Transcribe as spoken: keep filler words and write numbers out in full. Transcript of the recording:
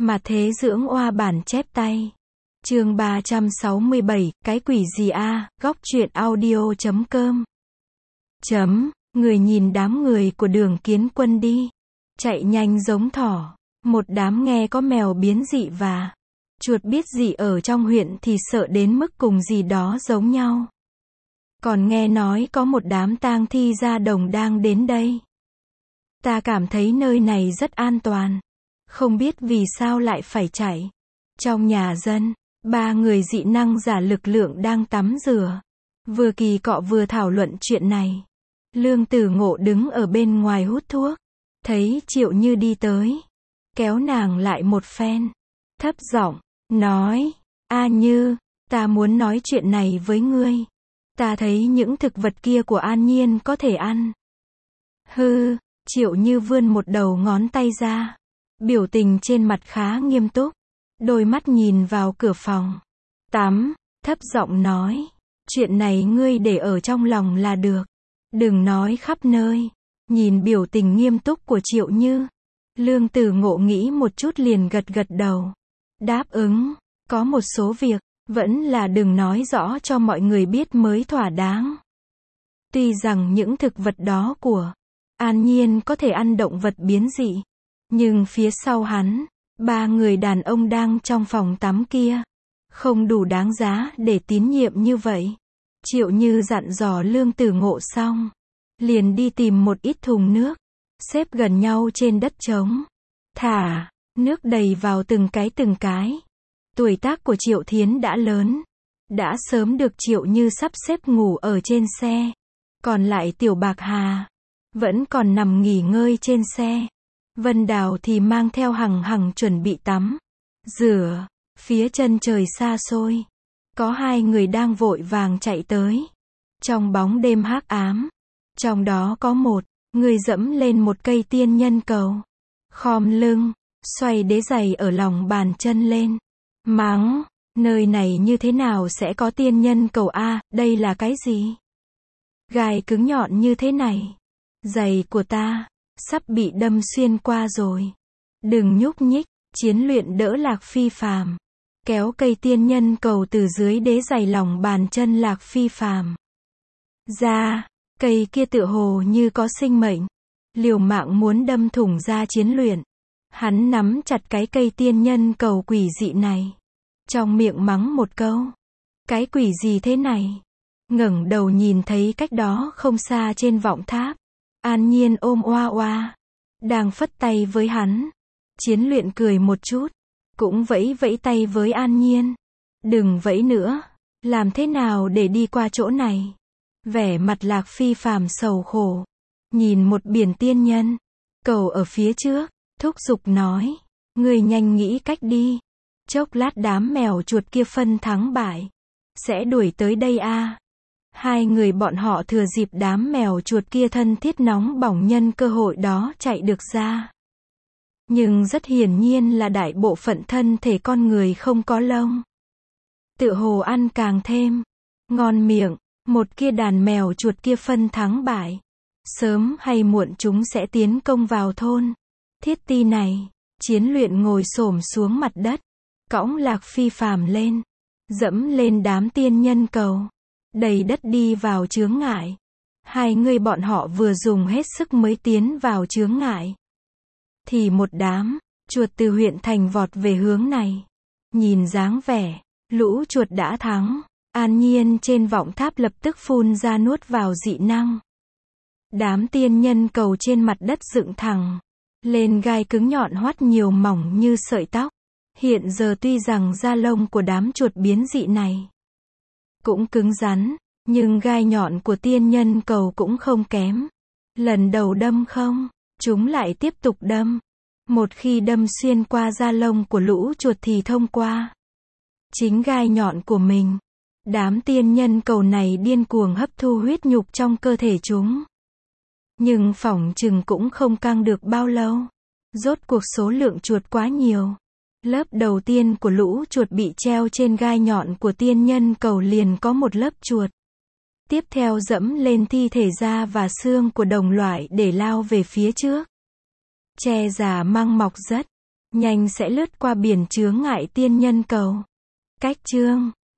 Mà thế dưỡng oa bản chép tay. Chương ba trăm sáu mươi bảy, cái quỷ gì a, góc truyện audio chấm com. Chấm, người nhìn đám người của Đường Kiến Quân đi. Chạy nhanh giống thỏ. Một đám nghe có mèo biến dị và chuột biết gì ở trong huyện thì sợ đến mức cùng gì đó giống nhau. Còn nghe nói có một đám tang thi ra đồng đang đến đây. Ta cảm thấy nơi này rất an toàn. Không biết vì sao lại phải chạy. Trong nhà dân, ba người dị năng giả lực lượng đang tắm rửa. Vừa kỳ cọ vừa thảo luận chuyện này. Lương Tử Ngộ đứng ở bên ngoài hút thuốc. Thấy Triệu Như đi tới. Kéo nàng lại một phen. Thấp giọng, nói, A Như, ta muốn nói chuyện này với ngươi. Ta thấy những thực vật kia của An Nhiên có thể ăn. Hư, Triệu Như vươn một đầu ngón tay ra. Biểu tình trên mặt khá nghiêm túc. Đôi mắt nhìn vào cửa phòng tắm, thấp giọng nói, chuyện này ngươi để ở trong lòng là được. Đừng nói khắp nơi. Nhìn biểu tình nghiêm túc của Triệu Như, Lương Tử Ngộ nghĩ một chút liền gật gật đầu. Đáp ứng, có một số việc, vẫn là đừng nói rõ cho mọi người biết mới thỏa đáng. Tuy rằng những thực vật đó của An Nhiên có thể ăn động vật biến dị, nhưng phía sau hắn, ba người đàn ông đang trong phòng tắm kia, không đủ đáng giá để tín nhiệm như vậy. Triệu Như dặn dò Lương Tử Ngộ xong, liền đi tìm một ít thùng nước, xếp gần nhau trên đất trống. Thả nước đầy vào từng cái từng cái. Tuổi tác của Triệu Thiến đã lớn, đã sớm được Triệu Như sắp xếp ngủ ở trên xe. Còn lại Tiểu Bạc Hà vẫn còn nằm nghỉ ngơi trên xe. Vân Đào thì mang theo Hằng Hằng chuẩn bị tắm rửa. Phía chân trời xa xôi, có hai người đang vội vàng chạy tới. Trong bóng đêm hắc ám, trong đó có một người dẫm lên một cây tiên nhân cầu, khom lưng, xoay đế giày ở lòng bàn chân lên, mắng, nơi này như thế nào sẽ có tiên nhân cầu a, đây là cái gì? Gai cứng nhọn như thế này, giày của ta sắp bị đâm xuyên qua rồi. Đừng nhúc nhích. Chiến Luyện đỡ Lạc Phi Phàm, kéo cây tiên nhân cầu từ dưới đế giày lòng bàn chân Lạc Phi Phàm ra. Cây kia tựa hồ như có sinh mệnh, liều mạng muốn đâm thủng da Chiến Luyện. Hắn nắm chặt cái cây tiên nhân cầu quỷ dị này, trong miệng mắng một câu, cái quỷ gì thế này? Ngẩng đầu nhìn thấy cách đó không xa trên vọng tháp, An Nhiên ôm oa oa, đang phất tay với hắn. Chiến Luyện cười một chút, cũng vẫy vẫy tay với An Nhiên. Đừng vẫy nữa, làm thế nào để đi qua chỗ này? Vẻ mặt Lạc Phi Phàm sầu khổ, nhìn một biển tiên nhân cầu ở phía trước, thúc giục nói, ngươi nhanh nghĩ cách đi. Chốc lát đám mèo chuột kia phân thắng bại, sẽ đuổi tới đây a. Hai người bọn họ thừa dịp đám mèo chuột kia thân thiết nóng bỏng nhân cơ hội đó chạy được ra. Nhưng rất hiển nhiên là đại bộ phận thân thể con người không có lông. Tự hồ ăn càng thêm ngon miệng. Một kia đàn mèo chuột kia phân thắng bại, sớm hay muộn chúng sẽ tiến công vào thôn Thiết Ti này. Chiến Luyện ngồi xổm xuống mặt đất, cõng Lạc Phi Phàm lên, dẫm lên đám tiên nhân cầu, đầy đất đi vào chướng ngại. Hai người bọn họ vừa dùng hết sức mới tiến vào chướng ngại, thì một đám chuột từ huyện thành vọt về hướng này. Nhìn dáng vẻ, lũ chuột đã thắng. An Nhiên trên vọng tháp lập tức phun ra nuốt vào dị năng. Đám tiên nhân cầu trên mặt đất dựng thẳng lên, gai cứng nhọn hoắt nhiều mỏng như sợi tóc. Hiện giờ tuy rằng da lông của đám chuột biến dị này cũng cứng rắn, nhưng gai nhọn của tiên nhân cầu cũng không kém. Lần đầu đâm không, chúng lại tiếp tục đâm. Một khi đâm xuyên qua da lông của lũ chuột thì thông qua chính gai nhọn của mình. Đám tiên nhân cầu này điên cuồng hấp thu huyết nhục trong cơ thể chúng. Nhưng phỏng chừng cũng không căng được bao lâu. Rốt cuộc số lượng chuột quá nhiều. Lớp đầu tiên của lũ chuột bị treo trên gai nhọn của tiên nhân cầu liền có một lớp chuột. Tiếp theo dẫm lên thi thể da và xương của đồng loại để lao về phía trước. Tre già măng mọc rất nhanh sẽ lướt qua biển chướng ngại tiên nhân cầu. Cách chương